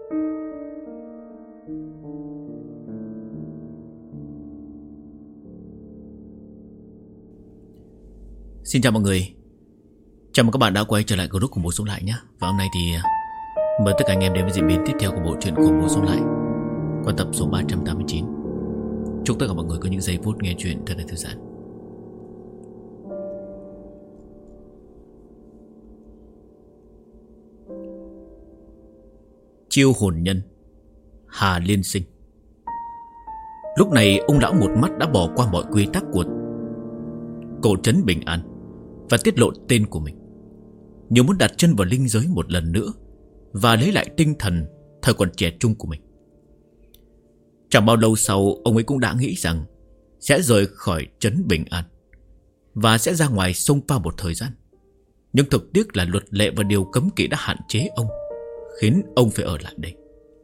Xin chào mọi người. Chào mừng các bạn đã quay trở lại group Khủng Bố Sống Lại nhé. Và hôm nay thì mời tất cả anh em đến với diễn biến tiếp theo của bộ truyện Khủng Bố Sống Lại qua tập số 389. Chúc tất cả mọi người có những giây phút nghe chuyện thật là thư giãn. Chiêu hồn nhân Hà Liên Sinh. Lúc này ông lão một mắt đã bỏ qua mọi quy tắc của cổ trấn Bình An và tiết lộ tên của mình, như muốn đặt chân vào linh giới một lần nữa và lấy lại tinh thần thời còn trẻ trung của mình. Chẳng bao lâu sau, ông ấy cũng đã nghĩ rằng sẽ rời khỏi trấn Bình An và sẽ ra ngoài xông pha một thời gian. Nhưng thực tiếc là luật lệ và điều cấm kỵ đã hạn chế ông, khiến ông phải ở lại đây.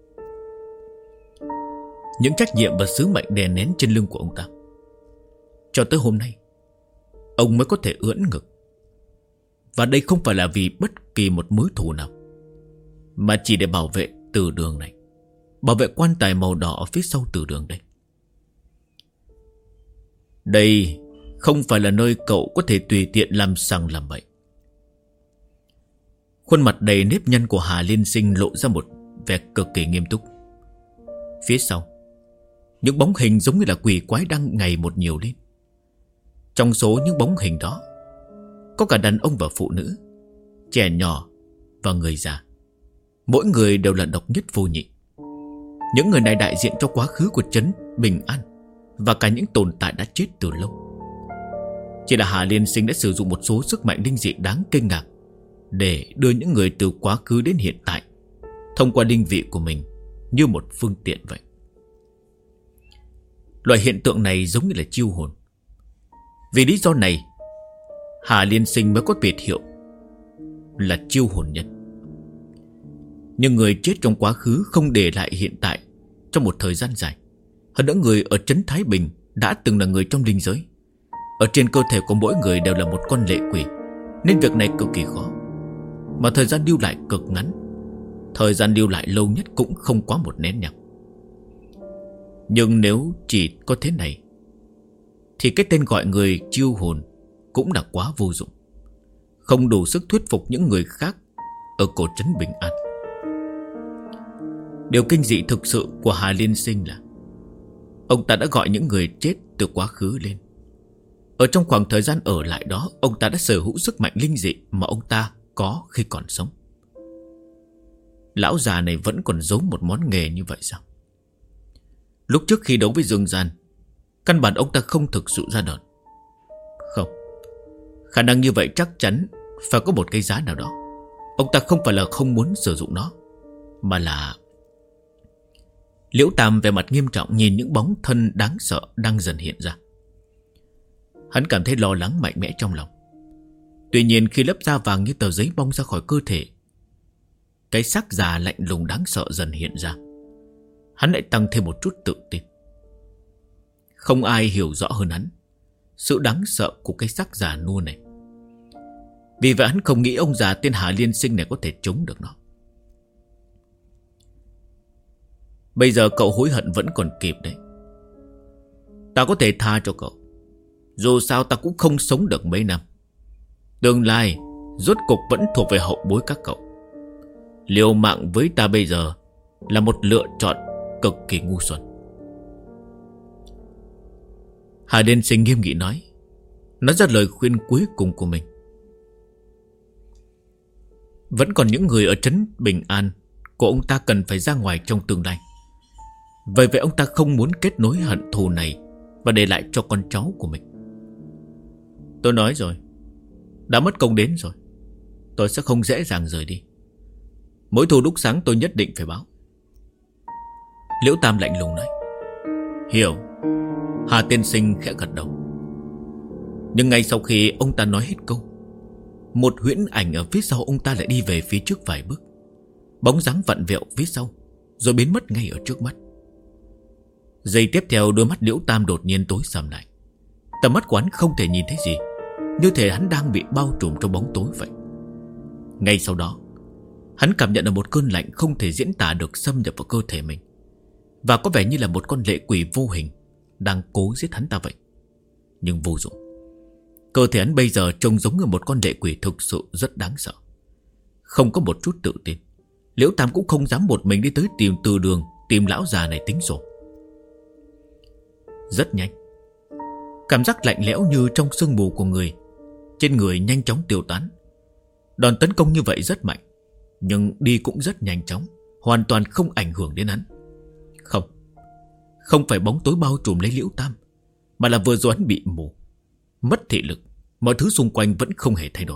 Những trách nhiệm và sứ mệnh đè nén trên lưng của ông ta. Cho tới hôm nay, ông mới có thể ưỡn ngực. Và đây không phải là vì bất kỳ một mối thù nào, mà chỉ để bảo vệ từ đường này, bảo vệ quan tài màu đỏ ở phía sau từ đường đây. Đây không phải là nơi cậu có thể tùy tiện làm sằng làm bậy. Khuôn mặt đầy nếp nhăn của Hà Liên Sinh lộ ra một vẻ cực kỳ nghiêm túc. Phía sau, những bóng hình giống như là quỷ quái đang ngày một nhiều lên. Trong số những bóng hình đó, có cả đàn ông và phụ nữ, trẻ nhỏ và người già. Mỗi người đều là độc nhất vô nhị. Những người này đại diện cho quá khứ của trấn Bình An và cả những tồn tại đã chết từ lâu. Chỉ là Hà Liên Sinh đã sử dụng một số sức mạnh linh dị đáng kinh ngạc để đưa những người từ quá khứ đến hiện tại thông qua linh vị của mình như một phương tiện vậy. Loại hiện tượng này giống như là chiêu hồn. Vì lý do này, Hà Liên Sinh mới có biệt hiệu là chiêu hồn nhân. Nhưng người chết trong quá khứ không để lại hiện tại trong một thời gian dài. Hơn nữa, người ở trấn Thái Bình đã từng là người trong linh giới. Ở trên cơ thể của mỗi người đều là một con lệ quỷ, nên việc này cực kỳ khó. Mà thời gian lưu lại cực ngắn. Thời gian lưu lại lâu nhất cũng không quá một nén nhang. Nhưng nếu chỉ có thế này thì cái tên gọi người chiêu hồn cũng đã quá vô dụng, không đủ sức thuyết phục những người khác ở cổ trấn Bình An. Điều kinh dị thực sự của Hà Liên Sinh là ông ta đã gọi những người chết từ quá khứ lên. Ở trong khoảng thời gian ở lại đó, ông ta đã sở hữu sức mạnh linh dị mà ông ta có khi còn sống. Lão già này vẫn còn giấu một món nghề như vậy sao? Lúc trước khi đấu với Dương Gian, căn bản ông ta không thực sự ra đòn. Không, khả năng như vậy chắc chắn phải có một cái giá nào đó. Ông ta không phải là không muốn sử dụng nó, mà là... Liễu Tam về mặt nghiêm trọng nhìn những bóng thân đáng sợ đang dần hiện ra. Hắn cảm thấy lo lắng mạnh mẽ trong lòng. Tuy nhiên khi lớp da vàng như tờ giấy bong ra khỏi cơ thể, cái xác già lạnh lùng đáng sợ dần hiện ra, hắn lại tăng thêm một chút tự tin. Không ai hiểu rõ hơn hắn sự đáng sợ của cái xác già nua này. Vì vậy hắn không nghĩ ông già tên Hà Liên Sinh này có thể chống được nó. Bây giờ cậu hối hận vẫn còn kịp đấy. Ta có thể tha cho cậu. Dù sao ta cũng không sống được mấy năm. Tương lai rốt cục vẫn thuộc về hậu bối các cậu. Liều mạng với ta bây giờ là một lựa chọn cực kỳ ngu xuẩn. Hà Liên Sinh nghiêm nghị nói ra lời khuyên cuối cùng của mình. Vẫn còn những người ở trấn Bình An của ông ta cần phải ra ngoài trong tương lai. Vậy vậy ông ta không muốn kết nối hận thù này và để lại cho con cháu của mình. Tôi nói rồi, đã mất công đến rồi, tôi sẽ không dễ dàng rời đi. Mỗi thù đúc sáng tôi nhất định phải báo. Liễu Tam lạnh lùng nói. Hiểu. Hà tiên sinh khẽ gật đầu. Nhưng ngay sau khi ông ta nói hết câu, một huyễn ảnh ở phía sau ông ta lại đi về phía trước vài bước. Bóng dáng vặn vẹo phía sau, rồi biến mất ngay ở trước mắt. Giây tiếp theo, đôi mắt Liễu Tam đột nhiên tối sầm lại. Tầm mắt của hắn không thể nhìn thấy gì, như thể hắn đang bị bao trùm trong bóng tối vậy. Ngay sau đó, Hắn cảm nhận được một cơn lạnh không thể diễn tả được xâm nhập vào cơ thể mình, và có vẻ như là một con lệ quỷ vô hình đang cố giết hắn ta vậy. Nhưng vô dụng. Cơ thể hắn bây giờ trông giống như một con lệ quỷ thực sự rất đáng sợ. Không có một chút tự tin, Liễu Tam cũng không dám một mình đi tới tìm Từ Đường, tìm lão già này tính sổ. Rất nhanh, cảm giác lạnh lẽo như trong sương mù của người trên người nhanh chóng tiêu tán. Đòn tấn công như vậy rất mạnh, nhưng đi cũng rất nhanh chóng, hoàn toàn không ảnh hưởng đến hắn. Không phải bóng tối bao trùm lấy Liễu Tam, mà là vừa rồi hắn bị mù, mất thị lực, mọi thứ xung quanh vẫn không hề thay đổi.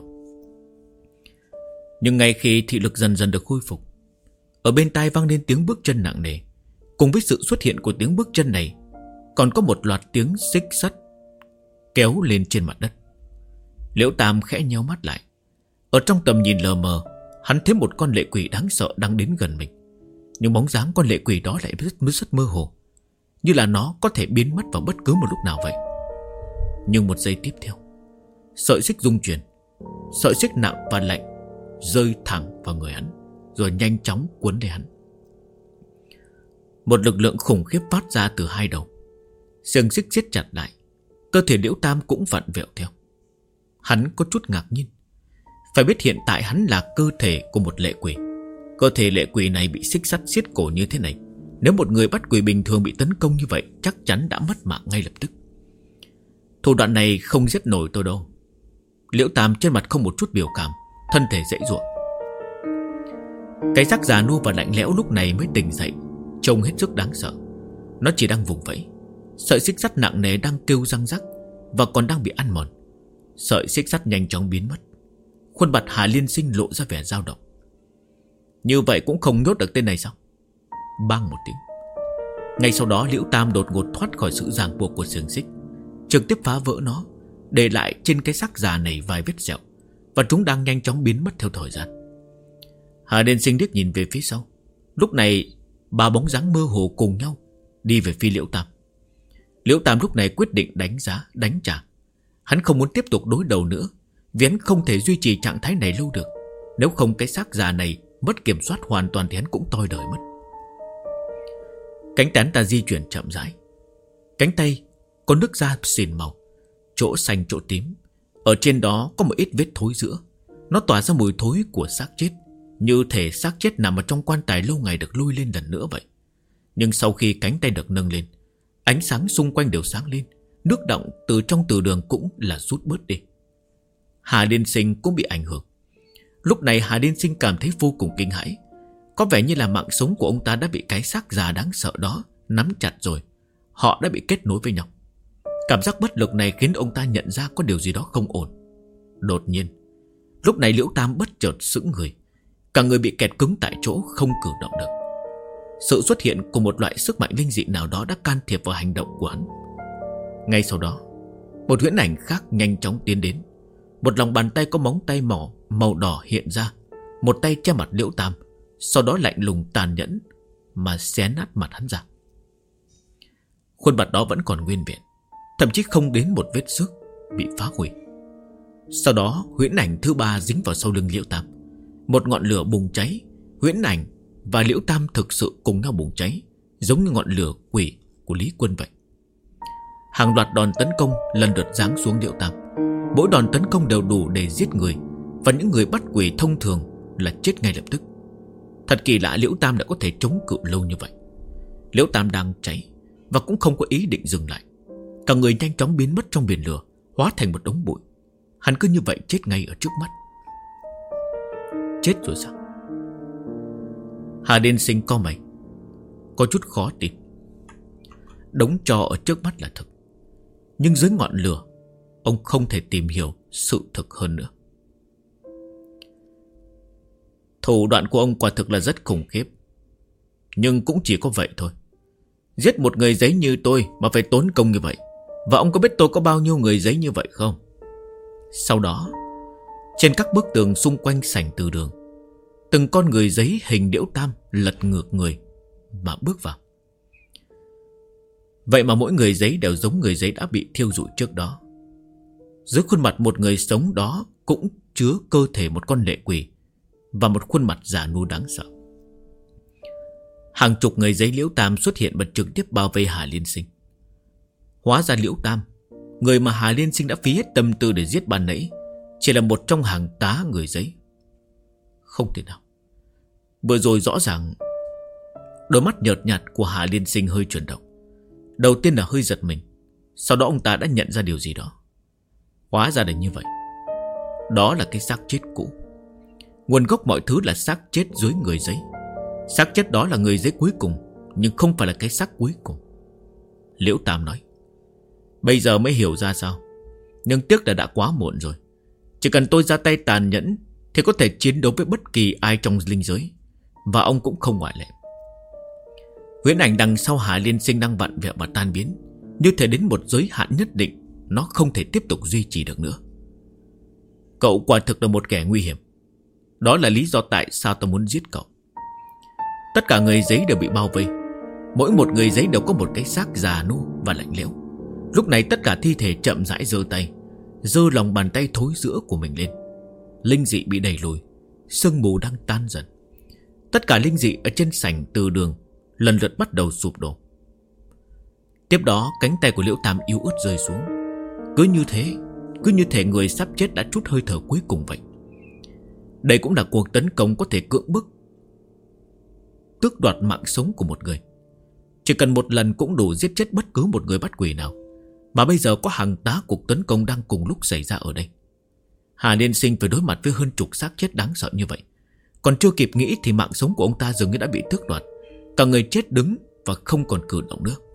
Nhưng ngay khi thị lực dần dần được khôi phục, ở bên tai vang lên tiếng bước chân nặng nề. Cùng với sự xuất hiện của tiếng bước chân này, còn có một loạt tiếng xích sắt kéo lên trên mặt đất. Liễu Tam khẽ nheo mắt lại. Ở trong tầm nhìn lờ mờ, hắn thấy một con lệ quỷ đáng sợ đang đến gần mình. Nhưng bóng dáng con lệ quỷ đó lại rất mơ hồ, như là nó có thể biến mất vào bất cứ một lúc nào vậy. Nhưng một giây tiếp theo, sợi xích rung chuyển. Sợi xích nặng và lạnh rơi thẳng vào người hắn, rồi nhanh chóng cuốn lấy hắn. Một lực lượng khủng khiếp phát ra từ hai đầu. Xiềng xích siết chặt lại. Cơ thể Liễu Tam cũng vặn vẹo theo. Hắn có chút ngạc nhiên. Phải biết hiện tại hắn là cơ thể của một lệ quỷ. Cơ thể lệ quỷ này bị xích sắt siết cổ như thế này, nếu một người bắt quỷ bình thường bị tấn công như vậy, chắc chắn đã mất mạng ngay lập tức. Thủ đoạn này không giết nổi tôi đâu. Liễu Tam trên mặt không một chút biểu cảm, thân thể dãy giụa. Cái xác già nua và lạnh lẽo lúc này mới tỉnh dậy, trông hết sức đáng sợ. Nó chỉ đang vùng vẫy. Sợi xích sắt nặng nề đang kêu răng rắc và còn đang bị ăn mòn. Sợi xích sắt nhanh chóng biến mất. Khuôn mặt Hà Liên Sinh lộ ra vẻ dao động. Như vậy cũng không nhốt được tên này sao? Bang một tiếng. Ngay sau đó Liễu Tam đột ngột thoát khỏi sự ràng buộc của xiềng xích, trực tiếp phá vỡ nó, để lại trên cái xác già này vài vết sẹo, và chúng đang nhanh chóng biến mất theo thời gian. Hà Liên Sinh liếc nhìn về phía sau. Lúc này ba bóng dáng mơ hồ cùng nhau đi về phía Liễu Tam. Liễu Tam lúc này quyết định đánh trả. Hắn không muốn tiếp tục đối đầu nữa, vì hắn không thể duy trì trạng thái này lâu được. Nếu không cái xác già này mất kiểm soát hoàn toàn thì hắn cũng toi đời mất. Cánh tay ta di chuyển chậm rãi. Cánh tay có nước da xỉn màu, chỗ xanh chỗ tím. Ở trên đó có một ít vết thối giữa. Nó tỏa ra mùi thối của xác chết, như thể xác chết nằm ở trong quan tài lâu ngày được lôi lên lần nữa vậy. Nhưng sau khi cánh tay được nâng lên, ánh sáng xung quanh đều sáng lên. Nước động từ trong từ đường cũng là rút bớt đi. Hà Liên Sinh cũng bị ảnh hưởng. Lúc này Hà Liên Sinh cảm thấy vô cùng kinh hãi. Có vẻ như là mạng sống của ông ta đã bị cái xác già đáng sợ đó nắm chặt rồi. Họ đã bị kết nối với nhau. Cảm giác bất lực này khiến ông ta nhận ra có điều gì đó không ổn. Đột nhiên, lúc này Liễu Tam bất chợt sững người. Cả người bị kẹt cứng tại chỗ, không cử động được. Sự xuất hiện của một loại sức mạnh linh dị nào đó đã can thiệp vào hành động của hắn. Ngay sau đó, một huyễn ảnh khác nhanh chóng tiến đến. Một lòng bàn tay có móng tay màu đỏ hiện ra. Một tay che mặt Liễu Tam, sau đó lạnh lùng tàn nhẫn mà xé nát mặt hắn ra. Khuôn mặt đó vẫn còn nguyên vẹn, thậm chí không đến một vết xước bị phá hủy. Sau đó huyễn ảnh thứ ba dính vào sau lưng Liễu Tam. Một ngọn lửa bùng cháy. Huyễn ảnh và Liễu Tam thực sự cùng nhau bùng cháy, giống như ngọn lửa quỷ của Lý Quân vậy. Hàng loạt đòn tấn công lần lượt giáng xuống Liễu Tam. Mỗi đòn tấn công đều đủ để giết người, và những người bắt quỷ thông thường là chết ngay lập tức. Thật kỳ lạ Liễu Tam đã có thể chống cự lâu như vậy. Liễu Tam đang cháy và cũng không có ý định dừng lại. Cả người nhanh chóng biến mất trong biển lửa, hóa thành một đống bụi. Hắn cứ như vậy chết ngay ở trước mắt. Chết rồi sao? Hà Liên Sinh co mày, có chút khó tin. Đống tro ở trước mắt là thực, nhưng dưới ngọn lửa ông không thể tìm hiểu sự thực hơn nữa. Thủ đoạn của ông quả thực là rất khủng khiếp, nhưng cũng chỉ có vậy thôi. Giết một người giấy như tôi mà phải tốn công như vậy. Và ông có biết tôi có bao nhiêu người giấy như vậy không? Sau đó, trên các bức tường xung quanh sảnh từ đường, từng con người giấy hình Liễu Tam lật ngược người mà bước vào. Vậy mà mỗi người giấy đều giống người giấy đã bị thiêu rụi trước đó. Dưới khuôn mặt một người sống đó cũng chứa cơ thể một con lệ quỷ, và một khuôn mặt già nua đáng sợ. Hàng chục người giấy Liễu Tam xuất hiện và trực tiếp bao vây Hà Liên Sinh. Hóa ra Liễu Tam, người mà Hà Liên Sinh đã phí hết tâm tư để giết ban nãy, chỉ là một trong hàng tá người giấy. Không thể nào. Vừa rồi rõ ràng. Đôi mắt nhợt nhạt của Hà Liên Sinh hơi chuyển động. Đầu tiên là hơi giật mình, sau đó ông ta đã nhận ra điều gì đó. Hóa ra là như vậy. Đó là cái xác chết cũ. Nguồn gốc mọi thứ là xác chết dưới người giấy. Xác chết đó là người giấy cuối cùng, nhưng không phải là cái xác cuối cùng. Liễu Tam nói. Bây giờ mới hiểu ra sao. Nhưng tiếc là đã quá muộn rồi. Chỉ cần tôi ra tay tàn nhẫn thì có thể chiến đấu với bất kỳ ai trong linh giới, và ông cũng không ngoại lệ. Huyễn ảnh đằng sau Hà Liên Sinh đang vặn vẹo và tan biến, như thể đến một giới hạn nhất định nó không thể tiếp tục duy trì được nữa. Cậu quả thực là một kẻ nguy hiểm. Đó là lý do tại sao tôi muốn giết cậu. Tất cả người giấy đều bị bao vây. Mỗi một người giấy đều có một cái xác già nua và lạnh lẽo. Lúc này tất cả thi thể chậm rãi giơ tay, giơ lòng bàn tay thối rữa của mình lên. Linh dị bị đẩy lùi, sương mù đang tan dần. Tất cả linh dị ở trên sảnh từ đường lần lượt bắt đầu sụp đổ. Tiếp đó cánh tay của Liễu Tam yếu ớt rơi xuống. Cứ như thể người sắp chết đã trút hơi thở cuối cùng vậy. Đây cũng là cuộc tấn công có thể cưỡng bức, tước đoạt mạng sống của một người. Chỉ cần một lần cũng đủ giết chết bất cứ một người bắt quỷ nào. Mà bây giờ có hàng tá cuộc tấn công đang cùng lúc xảy ra ở đây. Hà Liên Sinh phải đối mặt với hơn chục xác chết đáng sợ như vậy. Còn chưa kịp nghĩ thì mạng sống của ông ta dường như đã bị tước đoạt. Cả người chết đứng và không còn cử động nữa.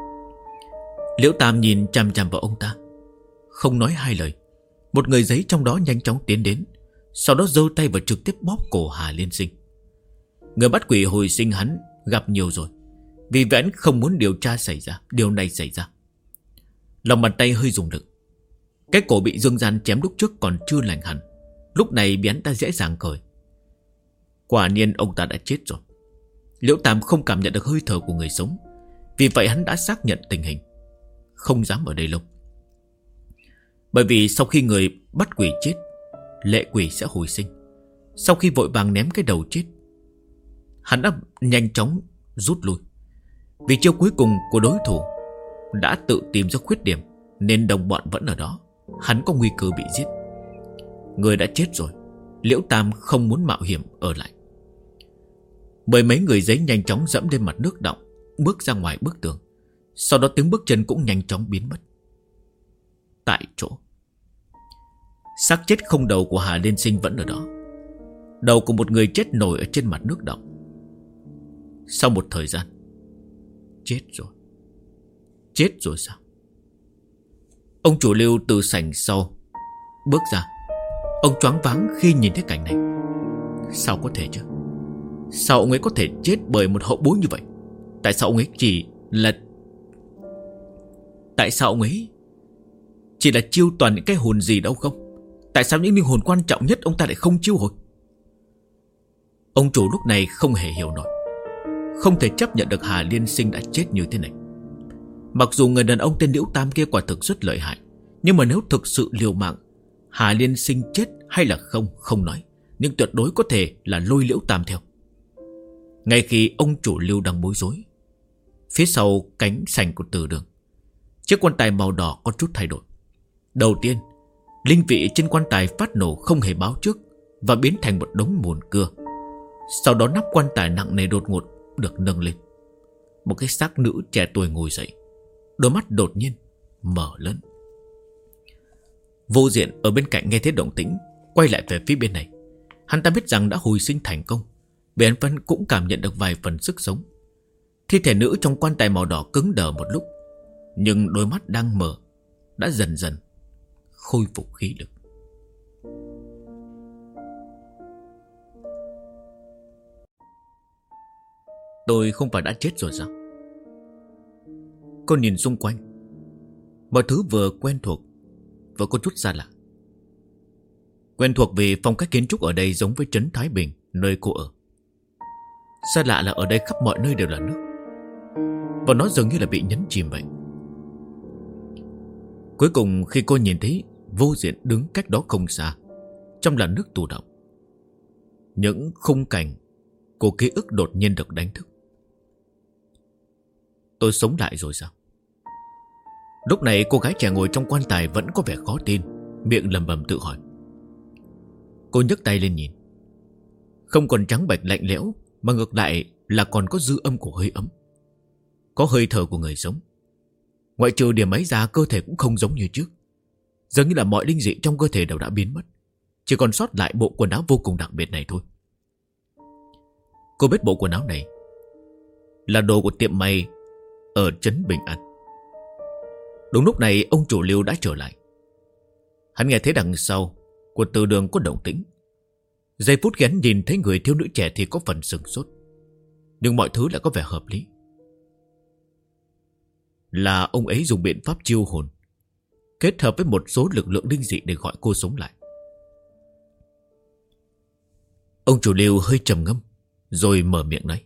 Liễu Tam nhìn chằm chằm vào ông ta, không nói hai lời. Một người giấy trong đó nhanh chóng tiến đến, sau đó giơ tay và trực tiếp bóp cổ Hà Liên Sinh. Người bắt quỷ hồi sinh hắn gặp nhiều rồi, vì vậy hắn không muốn điều này xảy ra. Lòng bàn tay hơi dùng lực. Cái cổ bị Dương Gian chém lúc trước còn chưa lành hẳn, lúc này bị hắn ta dễ dàng cởi. Quả nhiên ông ta đã chết rồi. Liễu Tam không cảm nhận được hơi thở của người sống, vì vậy hắn đã xác nhận tình hình, không dám ở đây lâu. Bởi vì sau khi người bắt quỷ chết, lệ quỷ sẽ hồi sinh. Sau khi vội vàng ném cái đầu chết, hắn đã nhanh chóng rút lui. Vì chiêu cuối cùng của đối thủ đã tự tìm ra khuyết điểm, nên đồng bọn vẫn ở đó. Hắn có nguy cơ bị giết. Người đã chết rồi, Liễu Tam không muốn mạo hiểm ở lại. Mười mấy người giấy nhanh chóng dẫm lên mặt nước đọng, bước ra ngoài bức tường. Sau đó tiếng bước chân cũng nhanh chóng biến mất. Tại chỗ, xác chết không đầu của Hà Liên Sinh vẫn ở đó. Đầu của một người chết nổi ở trên mặt nước đọng. Sau một thời gian, chết rồi. Chết rồi sao? Ông chủ Lưu từ sảnh sau bước ra. Ông choáng váng khi nhìn thấy cảnh này. Sao có thể chứ? Sao ông ấy có thể chết bởi một hậu bối như vậy? Tại sao ông ấy chỉ là chiêu toàn những cái hồn gì đâu không? Tại sao những linh hồn quan trọng nhất ông ta lại không chiêu hồi? Ông chủ lúc này không hề hiểu nổi, không thể chấp nhận được Hà Liên Sinh đã chết như thế này. Mặc dù người đàn ông tên Liễu Tam kia quả thực rất lợi hại, nhưng mà nếu thực sự liều mạng, Hà Liên Sinh chết hay là không nói, nhưng tuyệt đối có thể là lôi Liễu Tam theo. Ngay khi ông chủ Lưu đang bối rối, phía sau cánh sành của từ đường, chiếc quan tài màu đỏ có chút thay đổi. Đầu tiên, linh vị trên quan tài phát nổ không hề báo trước và biến thành một đống mùn cưa. Sau đó nắp quan tài nặng nề đột ngột được nâng lên. Một cái xác nữ trẻ tuổi ngồi dậy, đôi mắt đột nhiên mở lớn. Vô Diện ở bên cạnh nghe thấy động tĩnh, quay lại về phía bên này. Hắn ta biết rằng đã hồi sinh thành công, vì hắn vẫn cũng cảm nhận được vài phần sức sống. Thi thể nữ trong quan tài màu đỏ cứng đờ một lúc, nhưng đôi mắt đang mở đã dần dần khôi phục khí lực. Tôi không phải đã chết rồi sao? Cô nhìn xung quanh, mọi thứ vừa quen thuộc vừa có chút xa lạ. Quen thuộc vì phong cách kiến trúc ở đây giống với trấn Thái Bình, nơi cô ở. Xa lạ là ở đây khắp mọi nơi đều là nước, và nó dường như là bị nhấn chìm vậy. Cuối cùng khi cô nhìn thấy Vô Diện đứng cách đó không xa, trong làn nước tù động, những khung cảnh của ký ức đột nhiên được đánh thức. Tôi sống lại rồi sao? Lúc này cô gái trẻ ngồi trong quan tài vẫn có vẻ khó tin, miệng lẩm bẩm tự hỏi. Cô nhấc tay lên nhìn. Không còn trắng bệch lạnh lẽo, mà ngược lại là còn có dư âm của hơi ấm. Có hơi thở của người sống. Ngoại trừ điểm ấy ra, cơ thể cũng không giống như trước. Dường như là mọi linh dị trong cơ thể đều đã biến mất, chỉ còn sót lại bộ quần áo vô cùng đặc biệt này thôi. Cô biết bộ quần áo này là đồ của tiệm may ở trấn Bình An. Đúng lúc này ông chủ Lưu đã trở lại. Hắn nghe thấy đằng sau của từ đường có động tĩnh. Giây phút khi hắn nhìn thấy người thiếu nữ trẻ thì có phần sửng sốt, nhưng mọi thứ lại có vẻ hợp lý. Là ông ấy dùng biện pháp chiêu hồn kết hợp với một số lực lượng linh dị để gọi cô sống lại. Ông chủ Lưu hơi trầm ngâm rồi mở miệng nói.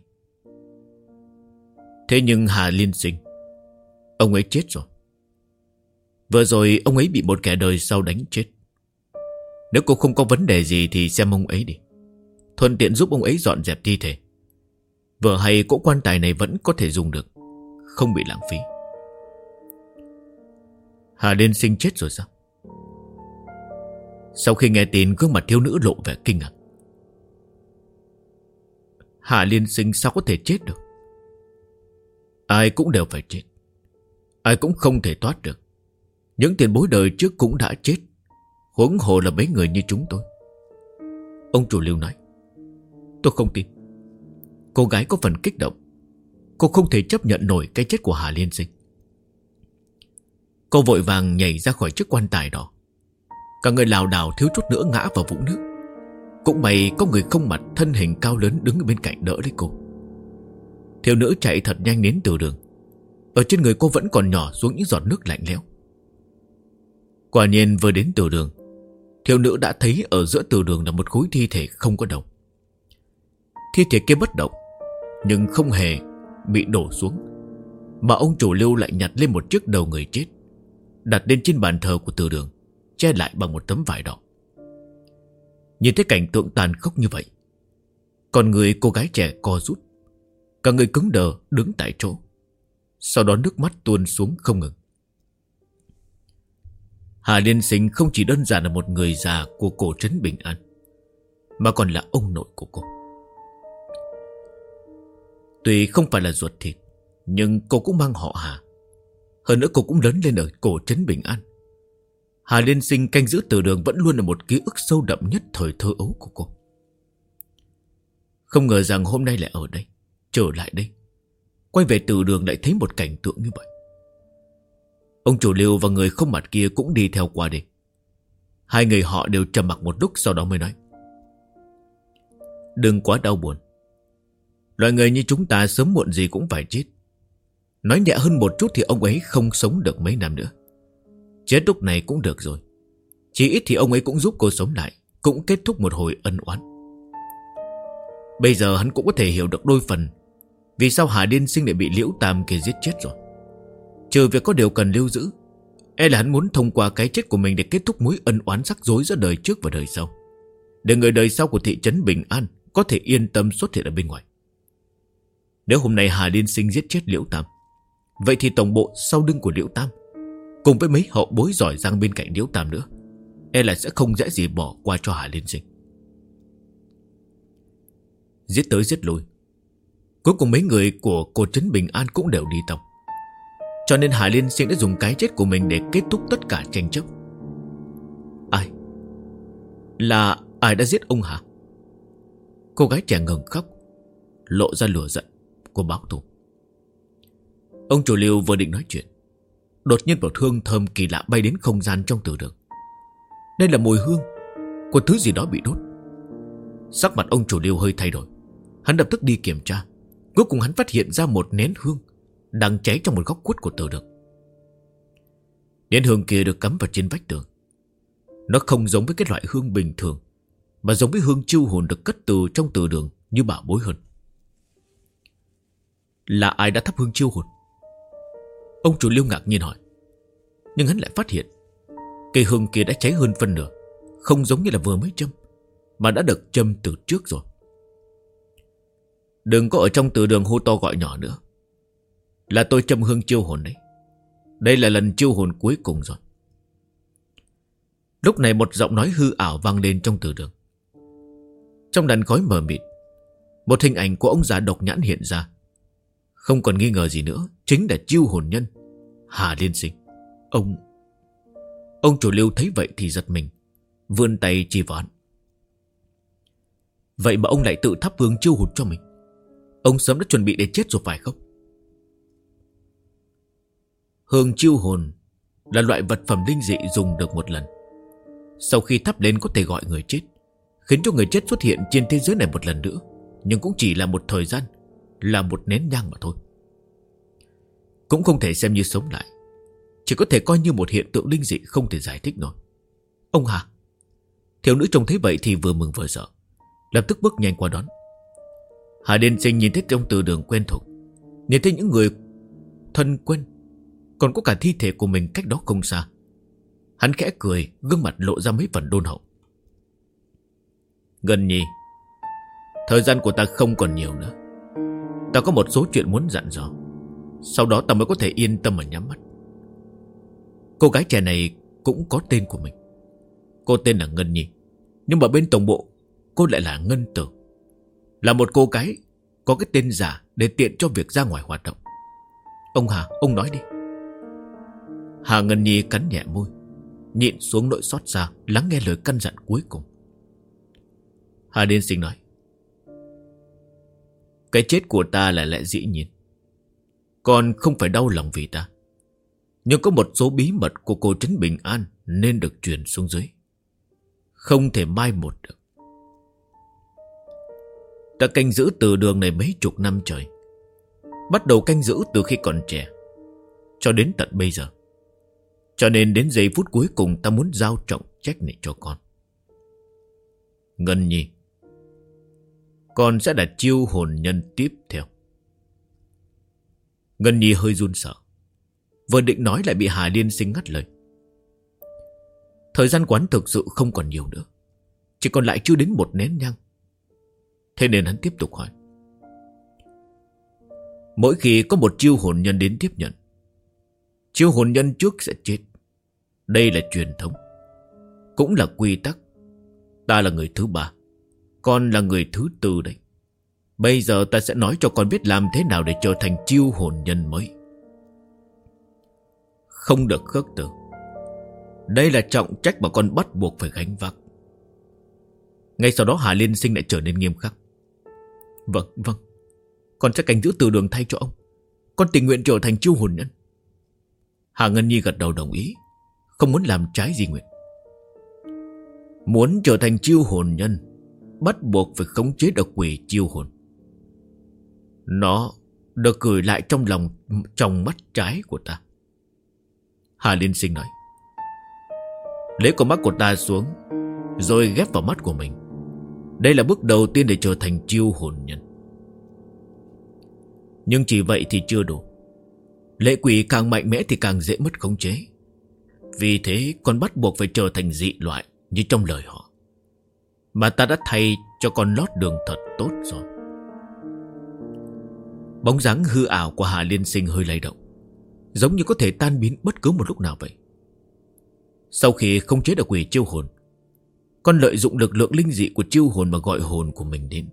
Thế nhưng Hà Liên Sinh, ông ấy chết rồi. Vừa rồi ông ấy bị một kẻ đời sau đánh chết. Nếu cô không có vấn đề gì thì xem ông ấy đi, thuận tiện giúp ông ấy dọn dẹp thi thể. Vừa hay cỗ quan tài này vẫn có thể dùng được, không bị lãng phí. Hà Liên Sinh chết rồi sao? Sau khi nghe tin, gương mặt thiếu nữ lộ vẻ kinh ngạc. Hà Liên Sinh sao có thể chết được? Ai cũng đều phải chết, ai cũng không thể thoát được. Những tiền bối đời trước cũng đã chết, huống hồ là mấy người như chúng tôi. Ông chủ Lưu nói. Tôi không tin. Cô gái có phần kích động. Cô không thể chấp nhận nổi cái chết của Hà Liên Sinh. Cô vội vàng nhảy ra khỏi chiếc quan tài đó. Cả người lảo đảo thiếu chút nữa ngã vào vũng nước. Cũng may có người không mặt thân hình cao lớn đứng ở bên cạnh đỡ lấy cô. Thiếu nữ chạy thật nhanh đến từ đường. Ở trên người cô vẫn còn nhỏ xuống những giọt nước lạnh lẽo. Quả nhiên vừa đến từ đường, thiếu nữ đã thấy ở giữa từ đường là một khối thi thể không có đầu. Thi thể kia bất động, nhưng không hề bị đổ xuống, mà ông chủ Lưu lại nhặt lên một chiếc đầu người chết, đặt lên trên bàn thờ của từ đường, che lại bằng một tấm vải đỏ. Nhìn thấy cảnh tượng tàn khốc như vậy, con người cô gái trẻ co rút, cả người cứng đờ đứng tại chỗ. Sau đó nước mắt tuôn xuống không ngừng. Hà Liên Sinh không chỉ đơn giản là một người già của cổ trấn Bình An, mà còn là ông nội của cô. Tuy không phải là ruột thịt, nhưng cô cũng mang họ Hà. Hơn nữa cô cũng lớn lên ở cổ trấn Bình An. Hà Liên Sinh canh giữ từ đường vẫn luôn là một ký ức sâu đậm nhất thời thơ ấu của cô. Không ngờ rằng hôm nay lại ở đây, trở lại đây, quay về từ đường lại thấy một cảnh tượng như vậy. Ông chủ Lưu và người không mặt kia cũng đi theo qua đây. Hai người họ đều trầm mặc một lúc, sau đó mới nói. Đừng quá đau buồn. Loại người như chúng ta sớm muộn gì cũng phải chết. Nói nhẹ hơn một chút thì ông ấy không sống được mấy năm nữa. Chết lúc này cũng được rồi. Chỉ ít thì ông ấy cũng giúp cô sống lại, cũng kết thúc một hồi ân oán. Bây giờ hắn cũng có thể hiểu được đôi phần vì sao Hà Liên Sinh lại bị Liễu Tam kia giết chết rồi. Trừ việc có điều cần lưu giữ, là hắn muốn thông qua cái chết của mình để kết thúc mối ân oán rắc rối giữa đời trước và đời sau, để người đời sau của thị trấn Bình An có thể yên tâm xuất hiện ở bên ngoài. Nếu hôm nay Hà Liên Sinh giết chết Liễu Tam, vậy thì tổng bộ sau lưng của Liễu Tam cùng với mấy hậu bối giỏi giang bên cạnh Liễu Tam nữa là sẽ không dễ gì bỏ qua cho Hà Liên Sinh. Giết tới giết lui, cuối cùng mấy người của cổ trấn Bình An cũng đều đi tòng. Cho nên Hà Liên Sinh đã dùng cái chết của mình để kết thúc tất cả tranh chấp. Ai? Là ai đã giết ông hả? Cô gái trẻ ngừng khóc, lộ ra lửa giận của báo thù. Ông chủ Lưu vừa định nói chuyện, đột nhiên một hương thơm kỳ lạ bay đến không gian trong từ đường. Đây là mùi hương của thứ gì đó bị đốt. Sắc mặt ông chủ Lưu hơi thay đổi. Hắn lập tức đi kiểm tra. Cuối cùng hắn phát hiện ra một nén hương đang cháy trong một góc khuất của từ đường. Nén hương kia được cắm vào trên vách tường. Nó không giống với cái loại hương bình thường, mà giống với hương chiêu hồn được cất từ trong từ đường như bảo bối hơn. Là ai đã thắp hương chiêu hồn? Ông chủ Liêu ngạc nhiên hỏi. Nhưng hắn lại phát hiện cây hương kia đã cháy hơn phân nửa, không giống như là vừa mới châm, mà đã được châm từ trước rồi. Đừng có ở trong từ đường hô to gọi nhỏ nữa. Là tôi châm hương chiêu hồn đấy. Đây là lần chiêu hồn cuối cùng rồi. Lúc này một giọng nói hư ảo vang lên trong từ đường. Trong đàn khói mờ mịt, một hình ảnh của ông già độc nhãn hiện ra. Không còn nghi ngờ gì nữa, chính là chiêu hồn nhân Hà Liên Sinh. Ông chủ Lưu thấy vậy thì giật mình, vươn tay chỉ vào hắn. Vậy mà ông lại tự thắp hương chiêu hồn cho mình. Ông sớm đã chuẩn bị để chết rồi phải không? Hương chiêu hồn là loại vật phẩm linh dị dùng được một lần. Sau khi thắp lên có thể gọi người chết, khiến cho người chết xuất hiện trên thế giới này một lần nữa. Nhưng cũng chỉ là một thời gian, là một nén nhang mà thôi. Cũng không thể xem như sống lại, chỉ có thể coi như một hiện tượng linh dị không thể giải thích nổi. Ông Hà. Thiếu nữ trông thấy vậy thì vừa mừng vừa sợ, lập tức bước nhanh qua đón. Hà Liên Sinh nhìn thấy trong từ đường quen thuộc, nhìn thấy những người thân quen, còn có cả thi thể của mình cách đó không xa. Hắn khẽ cười, gương mặt lộ ra mấy phần đôn hậu. Ngân Nhi, thời gian của ta không còn nhiều nữa. Ta có một số chuyện muốn dặn dò, sau đó ta mới có thể yên tâm mà nhắm mắt. Cô gái trẻ này cũng có tên của mình. Cô tên là Ngân Nhi, nhưng mà bên tổng bộ cô lại là Ngân Tử. Là một cô gái có cái tên giả để tiện cho việc ra ngoài hoạt động. Ông Hà, ông nói đi. Hà Ngân Nhi cắn nhẹ môi, nhịn xuống nỗi xót xa, lắng nghe lời căn dặn cuối cùng. Hà Liên Sinh nói: cái chết của ta là lẽ dĩ nhiên, con không phải đau lòng vì ta. Nhưng có một số bí mật của cô trấn Bình An nên được truyền xuống dưới, không thể mai một được. Ta canh giữ từ đường này mấy chục năm trời, bắt đầu canh giữ từ khi còn trẻ cho đến tận bây giờ. Cho nên đến giây phút cuối cùng ta muốn giao trọng trách này cho con. Ngân Nhi, con sẽ là chiêu hồn nhân tiếp theo. Ngân Nhi hơi run sợ, vừa định nói lại bị Hà Liên Sinh ngắt lời. Thời gian quán thực sự không còn nhiều nữa, chỉ còn lại chưa đến một nén nhang. Thế nên hắn tiếp tục hỏi: mỗi khi có một chiêu hồn nhân đến tiếp nhận, chiêu hồn nhân trước sẽ chết. Đây là truyền thống, cũng là quy tắc. Ta là người thứ ba, con là người thứ tư đấy. Bây giờ ta sẽ nói cho con biết làm thế nào để trở thành chiêu hồn nhân mới. Không được khước từ. Đây là trọng trách mà con bắt buộc phải gánh vác. Ngay sau đó Hà Liên Sinh lại trở nên nghiêm khắc. Vâng, con sẽ canh giữ từ đường thay cho ông. Con tình nguyện trở thành chiêu hồn nhân. Hà Ngân Nhi gật đầu đồng ý, không muốn làm trái di nguyện. Muốn trở thành chiêu hồn nhân, bắt buộc phải khống chế được quỷ chiêu hồn. Nó được gửi lại trong mắt trái của ta. Hà Liên Sinh nói: lấy con mắt của ta xuống, rồi ghép vào mắt của mình. Đây là bước đầu tiên để trở thành chiêu hồn nhân. Nhưng chỉ vậy thì chưa đủ. Lệ quỷ càng mạnh mẽ thì càng dễ mất khống chế. Vì thế con bắt buộc phải trở thành dị loại như trong lời họ, mà ta đã thay cho con lót đường thật tốt rồi. Bóng dáng hư ảo của Hà Liên Sinh hơi lay động, giống như có thể tan biến bất cứ một lúc nào vậy. Sau khi không chế được quỷ chiêu hồn, con lợi dụng lực lượng linh dị của chiêu hồn mà gọi hồn của mình đến.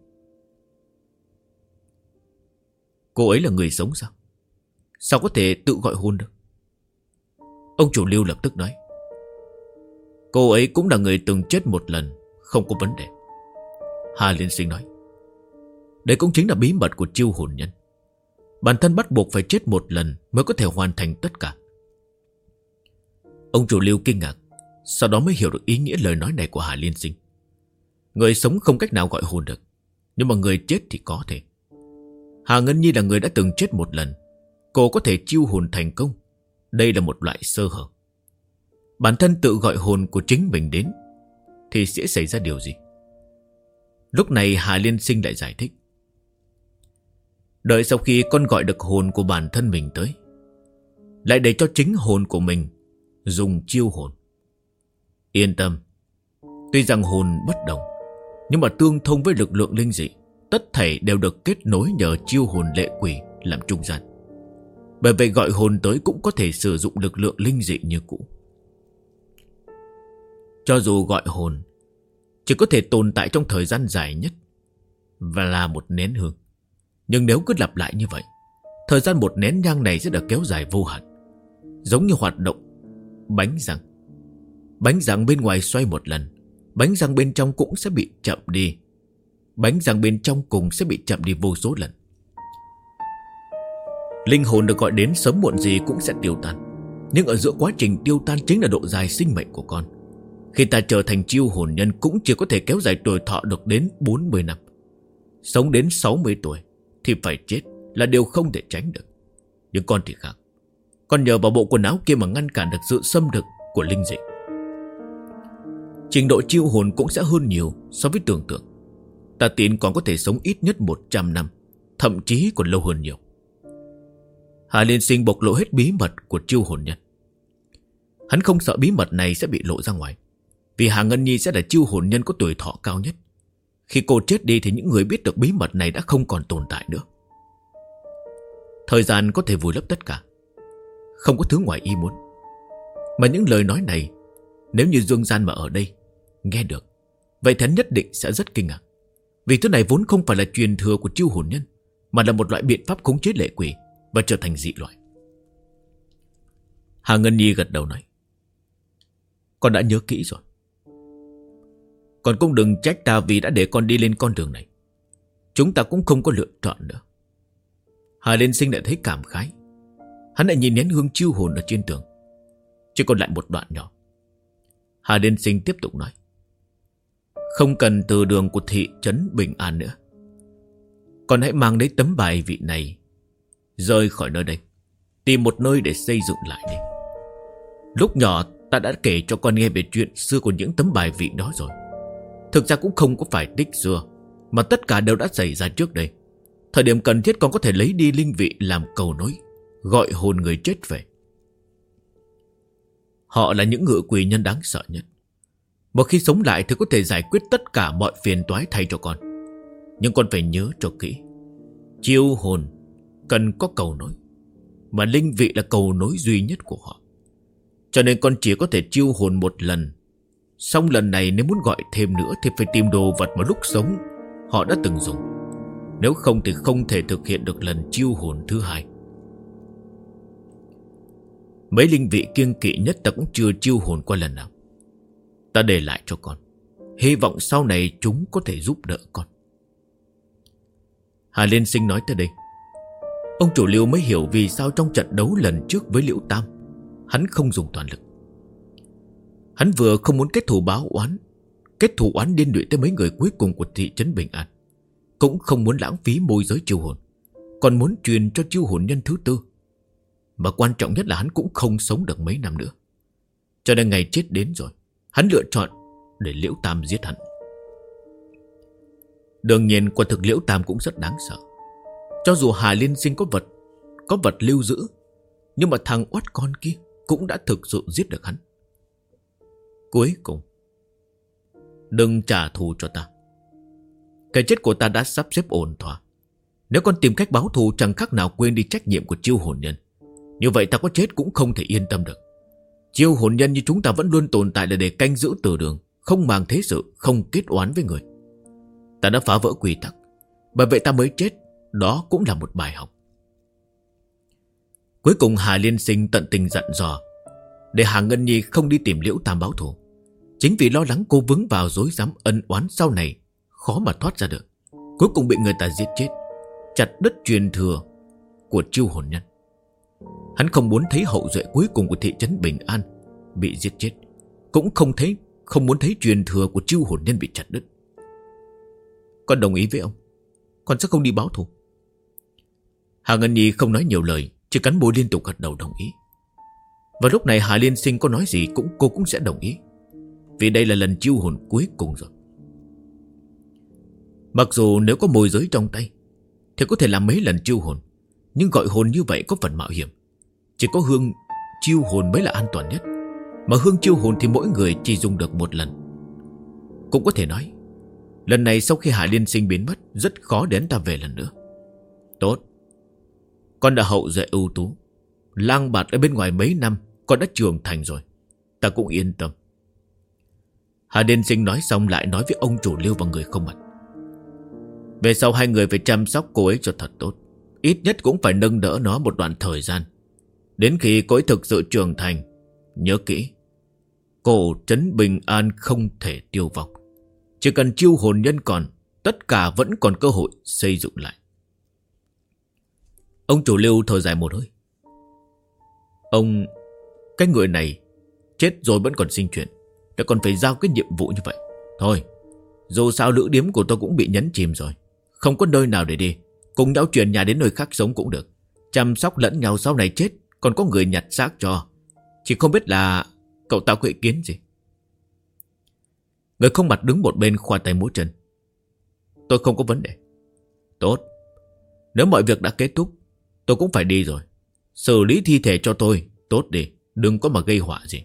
Cô ấy là người sống sao? Sao có thể tự gọi hồn được? Ông chủ Lưu lập tức nói: cô ấy cũng là người từng chết một lần, không có vấn đề. Hà Liên Sinh nói: đây cũng chính là bí mật của chiêu hồn nhân. Bản thân bắt buộc phải chết một lần mới có thể hoàn thành tất cả. Ông chủ Lưu kinh ngạc, sau đó mới hiểu được ý nghĩa lời nói này của Hà Liên Sinh. Người sống không cách nào gọi hồn được, nhưng mà người chết thì có thể. Hà Ngân Nhi là người đã từng chết một lần, cô có thể chiêu hồn thành công. Đây là một loại sơ hở. Bản thân tự gọi hồn của chính mình đến thì sẽ xảy ra điều gì? Lúc này Hà Liên Sinh lại giải thích: đợi sau khi con gọi được hồn của bản thân mình tới, lại để cho chính hồn của mình dùng chiêu hồn. Yên tâm, tuy rằng hồn bất đồng, nhưng mà tương thông với lực lượng linh dị. Tất thảy đều được kết nối nhờ chiêu hồn lệ quỷ làm trung gian. Bởi vậy gọi hồn tới cũng có thể sử dụng lực lượng linh dị như cũ. Cho dù gọi hồn chỉ có thể tồn tại trong thời gian dài nhất và là một nén hương, nhưng nếu cứ lặp lại như vậy, thời gian một nén nhang này sẽ được kéo dài vô hạn. Giống như hoạt động bánh răng. Bánh răng bên ngoài xoay một lần, bánh răng bên trong cũng sẽ bị chậm đi. Bánh răng bên trong cùng sẽ bị chậm đi vô số lần. Linh hồn được gọi đến sớm muộn gì cũng sẽ tiêu tan. Nhưng ở giữa quá trình tiêu tan chính là độ dài sinh mệnh của con. Khi ta trở thành chiêu hồn nhân cũng chỉ có thể kéo dài tuổi thọ được đến 40 năm. Sống đến 60 tuổi thì phải chết là điều không thể tránh được. Nhưng con thì khác. Con nhờ vào bộ quần áo kia mà ngăn cản được sự xâm thực của linh dị. Trình độ chiêu hồn cũng sẽ hơn nhiều so với tưởng tượng. Ta tin còn có thể sống ít nhất 100 năm, thậm chí còn lâu hơn nhiều. Hà Liên Sinh bộc lộ hết bí mật của chiêu hồn nhân. Hắn không sợ bí mật này sẽ bị lộ ra ngoài, vì Hà Ngân Nhi sẽ là chiêu hồn nhân có tuổi thọ cao nhất. Khi cô chết đi thì những người biết được bí mật này đã không còn tồn tại nữa. Thời gian có thể vùi lấp tất cả, không có thứ ngoài ý muốn. Mà những lời nói này, nếu như Dương Gian mà ở đây nghe được, vậy thì hắn nhất định sẽ rất kinh ngạc. Vì thứ này vốn không phải là truyền thừa của chiêu hồn nhân, mà là một loại biện pháp khống chế lệ quỷ và trở thành dị loại. Hà Ngân Nhi gật đầu nói: Con đã nhớ kỹ rồi. Con cũng đừng trách ta vì đã để con đi lên con đường này. Chúng ta cũng không có lựa chọn nữa. Hà Liên Sinh lại thấy cảm khái. Hắn lại nhìn nén hương chiêu hồn ở trên tường. Chỉ còn lại một đoạn nhỏ. Hà Liên Sinh tiếp tục nói: Không cần từ đường của thị trấn Bình An nữa. Con hãy mang lấy tấm bài vị này, rời khỏi nơi đây, tìm một nơi để xây dựng lại đi. Lúc nhỏ ta đã kể cho con nghe về chuyện xưa của những tấm bài vị đó rồi. Thực ra cũng không có phải tích xưa, mà tất cả đều đã xảy ra trước đây. Thời điểm cần thiết con có thể lấy đi linh vị làm cầu nối, gọi hồn người chết về. Họ là những ngự quỷ nhân đáng sợ nhất. Một khi sống lại thì có thể giải quyết tất cả mọi phiền toái thay cho con. Nhưng con phải nhớ cho kỹ, chiêu hồn cần có cầu nối, mà linh vị là cầu nối duy nhất của họ. Cho nên con chỉ có thể chiêu hồn một lần. Xong lần này nếu muốn gọi thêm nữa thì phải tìm đồ vật mà lúc sống họ đã từng dùng. Nếu không thì không thể thực hiện được lần chiêu hồn thứ hai. Mấy linh vị kiêng kỵ nhất ta cũng chưa chiêu hồn qua lần nào. Ta để lại cho con, hy vọng sau này chúng có thể giúp đỡ con. Hà Liên Sinh nói tới đây, ông chủ Liêu mới hiểu vì sao trong trận đấu lần trước với Liễu Tam hắn không dùng toàn lực. Hắn vừa không muốn kết thù báo oán, kết thù oán điên đuổi tới mấy người cuối cùng của thị trấn Bình An, cũng không muốn lãng phí môi giới chiêu hồn, còn muốn truyền cho chiêu hồn nhân thứ tư. Mà quan trọng nhất là hắn cũng không sống được mấy năm nữa. Cho nên ngày chết đến rồi, hắn lựa chọn để Liễu Tam giết hắn. Đương nhiên quả thực Liễu Tam cũng rất đáng sợ. Cho dù Hà Liên Sinh có vật lưu giữ, nhưng mà thằng oát con kia cũng đã thực sự giết được hắn. Cuối cùng, đừng trả thù cho ta. Cái chết của ta đã sắp xếp ổn thỏa. Nếu con tìm cách báo thù chẳng khác nào quên đi trách nhiệm của chiêu hồn nhân. Như vậy ta có chết cũng không thể yên tâm được. Chiêu hồn nhân như chúng ta vẫn luôn tồn tại là để canh giữ từ đường, không màng thế sự, không kết oán với người. Ta đã phá vỡ quy tắc, bởi vậy ta mới chết. Đó cũng là một bài học. Cuối cùng Hà Liên Sinh tận tình dặn dò để Hà Ngân Nhi không đi tìm Liễu Tam báo thù. Chính vì lo lắng cô vướng vào rối rắm ân oán sau này khó mà thoát ra được, cuối cùng bị người ta giết chết, chặt đứt truyền thừa của chiêu hồn nhân. Hắn không muốn thấy hậu duệ cuối cùng của thị trấn Bình An bị giết chết, cũng không muốn thấy truyền thừa của chiêu hồn nhân bị chặt đứt. Con đồng ý với ông, con sẽ không đi báo thù. Hà Ngân Nhi không nói nhiều lời, chỉ cắn môi liên tục gật đầu đồng ý. Và lúc này Hà Liên Sinh có nói gì cô cũng sẽ đồng ý, vì đây là lần chiêu hồn cuối cùng rồi. Mặc dù nếu có môi giới trong tay thì có thể làm mấy lần chiêu hồn, nhưng gọi hồn như vậy có phần mạo hiểm. Chỉ có hương chiêu hồn mới là an toàn nhất, mà hương chiêu hồn thì mỗi người chỉ dùng được một lần. Cũng có thể nói Lần này sau khi Hà Liên Sinh biến mất, rất khó để anh ta về lần nữa. Tốt. Con đã hậu duệ ưu tú, lang bạt ở bên ngoài mấy năm, con đã trưởng thành rồi, ta cũng yên tâm. Hà Liên Sinh nói xong lại nói với ông chủ Lưu và người không mặt. Về sau hai người phải chăm sóc cô ấy cho thật tốt, ít nhất cũng phải nâng đỡ nó một đoạn thời gian, đến khi cô ấy thực sự trưởng thành. Nhớ kỹ, cổ trấn bình an không thể tiêu vong. Chỉ cần chiêu hồn nhân còn, tất cả vẫn còn cơ hội xây dựng lại. Ông chủ Lưu thở dài một hơi. Ông, cái người này chết rồi vẫn còn sinh chuyện, đã còn phải giao cái nhiệm vụ như vậy. Thôi, dù sao lữ điếm của tôi cũng bị nhấn chìm rồi, không có nơi nào để đi, cùng nhau chuyển nhà đến nơi khác sống cũng được. Chăm sóc lẫn nhau, sau này chết còn có người nhặt xác cho. Chỉ không biết là cậu ta có ý kiến gì. Người không mặt đứng một bên khoa tay múa chân. Tôi không có vấn đề. Tốt. Nếu mọi việc đã kết thúc, tôi cũng phải đi rồi. Xử lý thi thể cho tôi. Tốt đi, đừng có mà gây họa gì.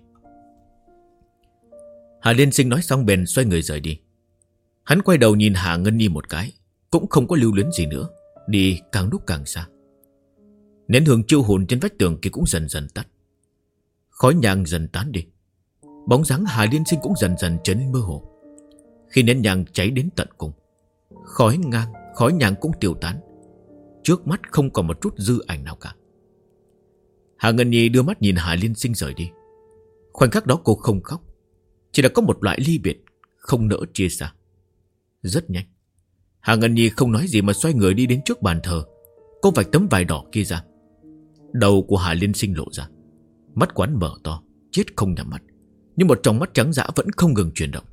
Hà Liên Sinh nói xong bèn xoay người rời đi. Hắn quay đầu nhìn Hà Ngân Nhi một cái, cũng không có lưu luyến gì nữa, đi càng lúc càng xa. Nén hương chiêu hồn trên vách tường kia cũng dần dần tắt. Khói nhang dần tán đi. Bóng dáng Hà Liên Sinh cũng dần dần trở nên mơ hồ. Khi nén nhang cháy đến tận cùng, khói nhang cũng tiêu tán. Trước mắt không còn một chút dư ảnh nào cả. Hà Ngân Nhi đưa mắt nhìn Hà Liên Sinh rời đi. Khoảnh khắc đó cô không khóc, chỉ là có một loại ly biệt không nỡ chia xa. Rất nhanh, Hà Ngân Nhi không nói gì mà xoay người đi đến trước bàn thờ. Cô vạch tấm vải đỏ kia ra. Đầu của Hà Liên Sinh lộ ra, mắt quán mở to, chết không nhắm mắt, nhưng một tròng mắt trắng dã vẫn không ngừng chuyển động.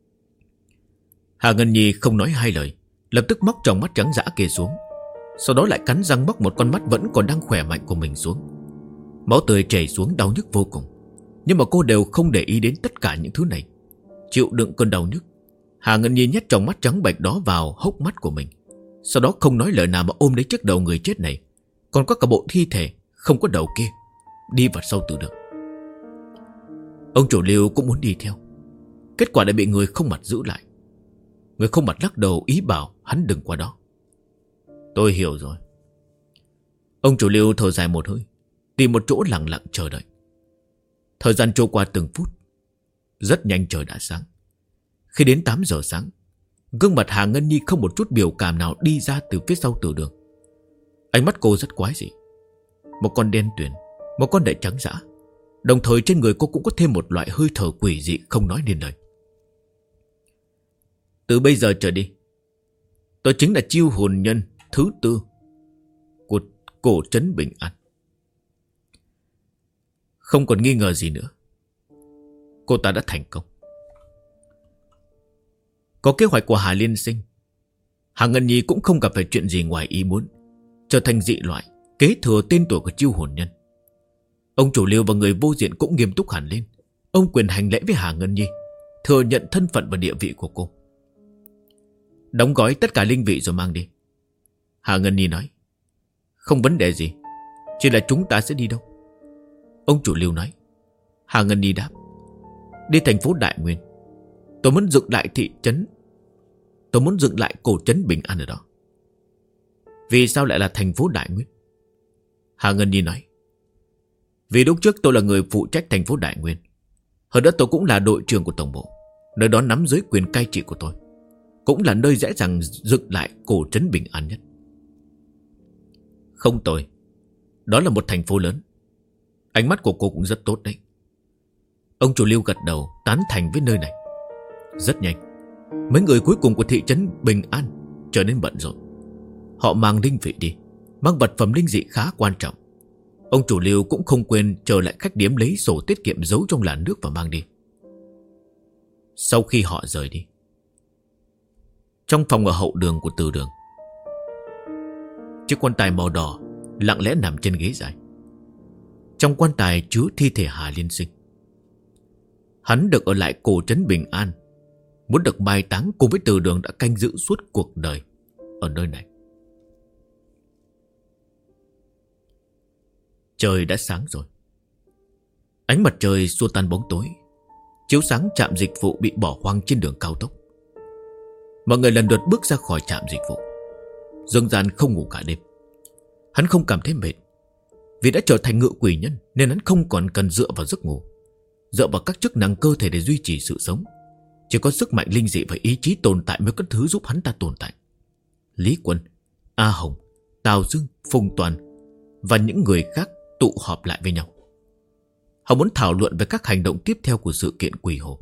Hà Ngân Nhi không nói hai lời, lập tức móc tròng mắt trắng dã kia xuống. Sau đó lại cắn răng móc một con mắt vẫn còn đang khỏe mạnh của mình xuống. Máu tươi chảy xuống đau nhức vô cùng, nhưng mà cô đều không để ý đến tất cả những thứ này. Chịu đựng cơn đau nhức, Hà Ngân Nhi nhét tròng mắt trắng bệch đó vào hốc mắt của mình. Sau đó không nói lời nào mà ôm lấy chiếc đầu người chết này, còn có cả bộ thi thể không có đầu kia, đi vào sâu tử đường. Ông chủ Lưu cũng muốn đi theo, kết quả lại bị người không mặt giữ lại. Người không mặt lắc đầu ý bảo hắn đừng qua đó. Tôi hiểu rồi. Ông chủ Lưu thở dài một hơi, tìm một chỗ lặng lặng chờ đợi. Thời gian trôi qua từng phút. Rất nhanh trời đã sáng. Khi đến 8 giờ sáng, gương mặt Hà Ngân Nhi không một chút biểu cảm nào đi ra từ phía sau tử đường. Ánh mắt cô rất quái dị. Một con đen tuyền, một con đại trắng dã. Đồng thời trên người cô cũng có thêm một loại hơi thở quỷ dị không nói nên lời. Từ bây giờ trở đi, tôi chính là chiêu hồn nhân thứ 4 của cổ trấn Bình An. Không còn nghi ngờ gì nữa, cô ta đã thành công. Có kế hoạch của Hà Liên Sinh, Hà Ngân Nhi cũng không gặp phải chuyện gì ngoài ý muốn, trở thành dị loại, kế thừa tên tuổi của chiêu hồn nhân. Ông chủ Lưu và người vô diện cũng nghiêm túc hẳn lên. Ông quyền hành lễ với Hà Ngân Nhi, thừa nhận thân phận và địa vị của cô. Đóng gói tất cả linh vị rồi mang đi. Hà Ngân Nhi nói. Không vấn đề gì, chỉ là chúng ta sẽ đi đâu? Ông chủ Lưu nói. Hà Ngân Nhi đáp. Đi thành phố Đại Nguyên. Tôi muốn dựng lại thị trấn, tôi muốn dựng lại cổ trấn Bình An ở đó. Vì sao lại là thành phố Đại Nguyên? Hà Ngân Nhi nói. Vì lúc trước tôi là người phụ trách thành phố Đại Nguyên. Hơn nữa tôi cũng là đội trưởng của tổng bộ, nơi đó nắm dưới quyền cai trị của tôi, cũng là nơi dễ dàng dựng lại cổ trấn Bình An nhất. Không tồi, đó là một thành phố lớn. Ánh mắt của cô cũng rất tốt đấy. Ông chủ Lưu gật đầu tán thành với nơi này. Rất nhanh, mấy người cuối cùng của thị trấn Bình An trở nên bận rộn. Họ mang linh vị đi, mang vật phẩm linh dị khá quan trọng. Ông chủ Lưu cũng không quên chờ lại khách điếm lấy sổ tiết kiệm giấu trong làn nước và mang đi. Sau khi họ rời đi, trong phòng ở hậu đường của từ đường, chiếc quan tài màu đỏ lặng lẽ nằm trên ghế dài. Trong quan tài chứa thi thể Hà Liên Sinh. Hắn được ở lại cổ trấn Bình An, muốn được mai táng cùng với từ đường đã canh giữ suốt cuộc đời ở nơi này. Trời đã sáng rồi. Ánh mặt trời xua tan bóng tối, chiếu sáng trạm dịch vụ bị bỏ hoang trên đường cao tốc. Mọi người lần lượt bước ra khỏi trạm dịch vụ. Dương Gian không ngủ cả đêm. Hắn không cảm thấy mệt, vì đã trở thành ngự quỷ nhân nên hắn không còn cần dựa vào giấc ngủ, dựa vào các chức năng cơ thể để duy trì sự sống. Chỉ có sức mạnh linh dị và ý chí tồn tại mới có thứ giúp hắn ta tồn tại. Lý Quân, A Hồng, Tào Dương, Phùng Toàn và những người khác tụ họp lại với nhau. Họ muốn thảo luận về các hành động tiếp theo của sự kiện quỷ hồ.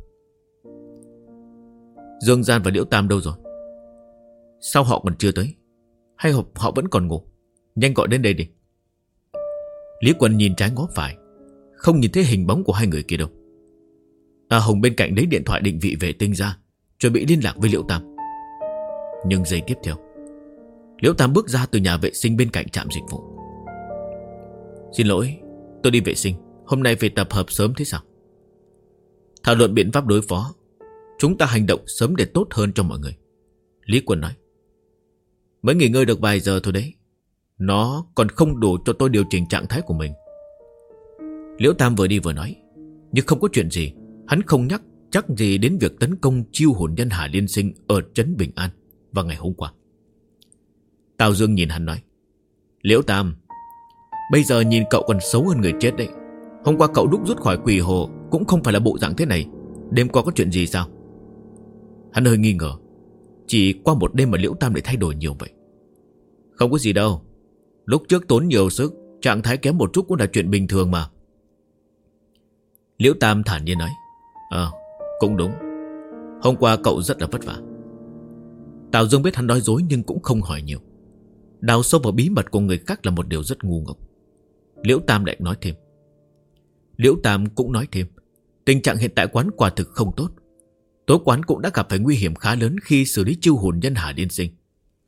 Dương Gian và Liễu Tam đâu rồi? Sao họ còn chưa tới? Hay họ vẫn còn ngủ? Nhanh gọi đến đây đi. Lý Quân nhìn trái ngó phải, không nhìn thấy hình bóng của hai người kia đâu. A Hồng bên cạnh lấy điện thoại định vị vệ tinh ra, chuẩn bị liên lạc với Liễu Tam. Nhưng giây tiếp theo, Liễu Tam bước ra từ nhà vệ sinh bên cạnh trạm dịch vụ. Xin lỗi, tôi đi vệ sinh. Hôm nay phải tập hợp sớm thế sao? Thảo luận biện pháp đối phó. Chúng ta hành động sớm để tốt hơn cho mọi người. Lý Quân nói. Mới nghỉ ngơi được vài giờ thôi đấy. Nó còn không đủ cho tôi điều chỉnh trạng thái của mình. Liễu Tam vừa đi vừa nói. Nhưng không có chuyện gì. Hắn không nhắc chắc gì đến việc tấn công chiêu hồn nhân Hà Liên Sinh ở trấn Bình An vào ngày hôm qua. Tào Dương nhìn hắn nói. Liễu Tam, bây giờ nhìn cậu còn xấu hơn người chết đấy. Hôm qua cậu đúc rút khỏi quỷ hồ cũng không phải là bộ dạng thế này. Đêm qua có chuyện gì sao? Hắn hơi nghi ngờ. Chỉ qua một đêm mà Liễu Tam lại thay đổi nhiều vậy. Không có gì đâu. Lúc trước tốn nhiều sức, trạng thái kém một chút cũng là chuyện bình thường mà. Liễu Tam thản nhiên nói. Cũng đúng. Hôm qua cậu rất là vất vả. Tào Dương biết hắn nói dối nhưng cũng không hỏi nhiều. Đào sâu vào bí mật của người khác là một điều rất ngu ngốc. Liễu Tam lại nói thêm. Liễu Tam cũng nói thêm. Tình trạng hiện tại quán quả thực không tốt. Tối quán cũng đã gặp phải nguy hiểm khá lớn khi xử lý chiêu hồn nhân Hà Liên Sinh.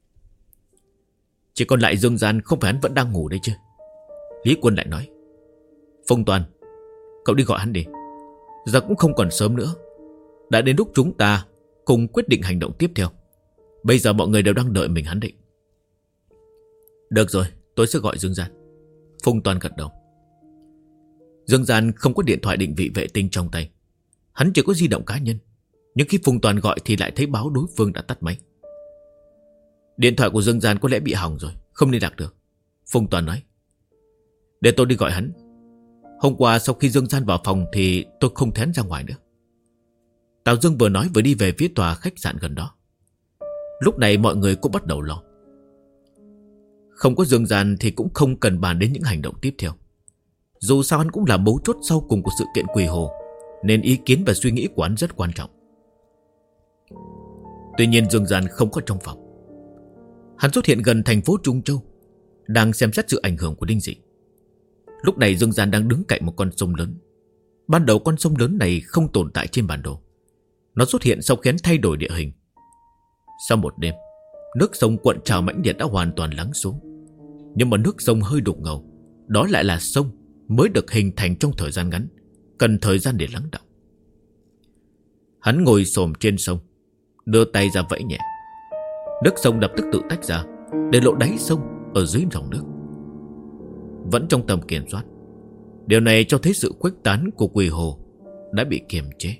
Chỉ còn lại Dương Gian, không phải hắn vẫn đang ngủ đấy chứ? Lý Quân lại nói. Phong Toàn, cậu đi gọi hắn đi. Giờ cũng không còn sớm nữa. Đã đến lúc chúng ta cùng quyết định hành động tiếp theo. Bây giờ mọi người đều đang đợi mình hắn định. Được rồi, tôi sẽ gọi Dương Gian. Phong Toàn gật đầu. Dương Gian không có điện thoại định vị vệ tinh trong tay. Hắn chỉ có di động cá nhân. Nhưng khi Phùng Toàn gọi thì lại thấy báo đối phương đã tắt máy. Điện thoại của Dương Gian có lẽ bị hỏng rồi, không liên lạc được. Phùng Toàn nói. Để tôi đi gọi hắn. Hôm qua sau khi Dương Gian vào phòng thì tôi không thén ra ngoài nữa. Tào Dương vừa nói vừa đi về phía tòa khách sạn gần đó. Lúc này mọi người cũng bắt đầu lo. Không có Dương Gian thì cũng không cần bàn đến những hành động tiếp theo. Dù sao hắn cũng là mấu chốt sau cùng của sự kiện quỷ hồ, nên ý kiến và suy nghĩ của hắn rất quan trọng. Tuy nhiên Dương Gian không có trong phòng. Hắn xuất hiện gần thành phố Trung Châu, đang xem xét sự ảnh hưởng của linh dị. Lúc này Dương Gian đang đứng cạnh một con sông lớn. Ban đầu con sông lớn này không tồn tại trên bản đồ. Nó xuất hiện sau khi hắn thay đổi địa hình. Sau một đêm, nước sông cuộn trào mãnh liệt đã hoàn toàn lắng xuống. Nhưng mà nước sông hơi đục ngầu. Đó lại là sông mới được hình thành trong thời gian ngắn, cần thời gian để lắng đọng. Hắn ngồi xổm trên sông, đưa tay ra vẫy nhẹ. Nước sông lập tức tự tách ra, để lộ đáy sông ở dưới dòng nước. Vẫn trong tầm kiểm soát. Điều này cho thấy sự khuếch tán của quỷ hồ đã bị kiềm chế.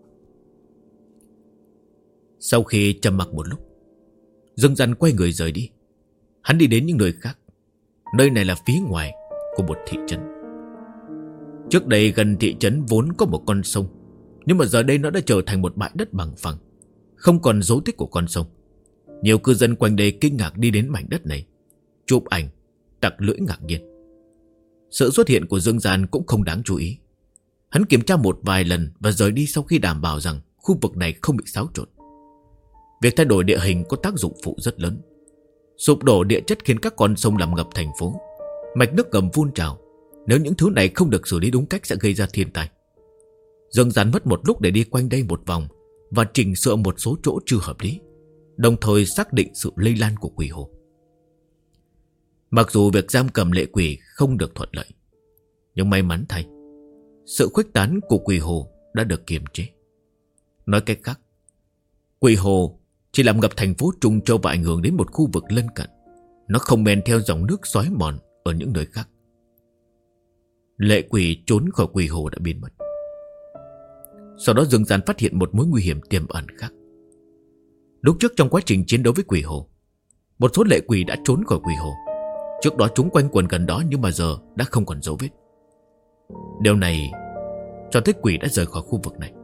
Sau khi trầm mặc một lúc, Dương Gian quay người rời đi. Hắn đi đến những nơi khác. Nơi này là phía ngoài của một thị trấn. Trước đây gần thị trấn vốn có một con sông, nhưng mà giờ đây nó đã trở thành một bãi đất bằng phẳng, không còn dấu tích của con sông. Nhiều cư dân quanh đây kinh ngạc đi đến mảnh đất này, chụp ảnh, tặc lưỡi ngạc nhiên. Sự xuất hiện của Dương Gian cũng không đáng chú ý. Hắn kiểm tra một vài lần và rời đi sau khi đảm bảo rằng khu vực này không bị xáo trộn. Việc thay đổi địa hình có tác dụng phụ rất lớn. Sụp đổ địa chất khiến các con sông làm ngập thành phố, mạch nước ngầm phun trào. Nếu những thứ này không được xử lý đúng cách sẽ gây ra thiên tai. Dương Gian mất một lúc để đi quanh đây một vòng và chỉnh sửa một số chỗ chưa hợp lý, đồng thời xác định sự lây lan của quỷ hồ. Mặc dù việc giam cầm lệ quỷ không được thuận lợi, nhưng may mắn thay, sự khuếch tán của quỷ hồ đã được kiềm chế. Nói cách khác, quỷ hồ chỉ làm ngập thành phố Trung Châu và ảnh hưởng đến một khu vực lân cận. Nó không men theo dòng nước xói mòn ở những nơi khác. Lệ quỷ trốn khỏi quỷ hồ đã biến mất. Sau đó Dương Gian phát hiện một mối nguy hiểm tiềm ẩn khác. Lúc trước trong quá trình chiến đấu với quỷ hồ, một số lệ quỷ đã trốn khỏi quỷ hồ. Trước đó chúng quanh quẩn gần đó, nhưng mà giờ đã không còn dấu vết. Điều này cho thấy quỷ đã rời khỏi khu vực này.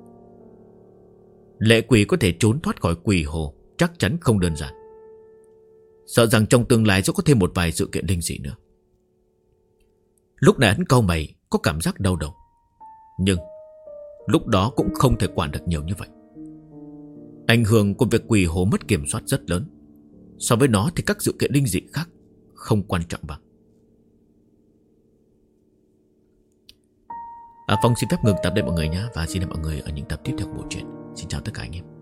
Lệ quỷ có thể trốn thoát khỏi quỷ hồ chắc chắn không đơn giản. Sợ rằng trong tương lai sẽ có thêm một vài sự kiện linh dị nữa. Lúc này hắn cau mày, có cảm giác đau đầu. Nhưng lúc đó cũng không thể quản được nhiều như vậy. Ảnh hưởng của việc quỷ hồ mất kiểm soát rất lớn. So với nó thì các sự kiện linh dị khác không quan trọng bằng. Phong xin phép ngừng tập đây mọi người nhé. Và xin hẹn mọi người ở những tập tiếp theo của bộ truyện. Xin chào tất cả anh em.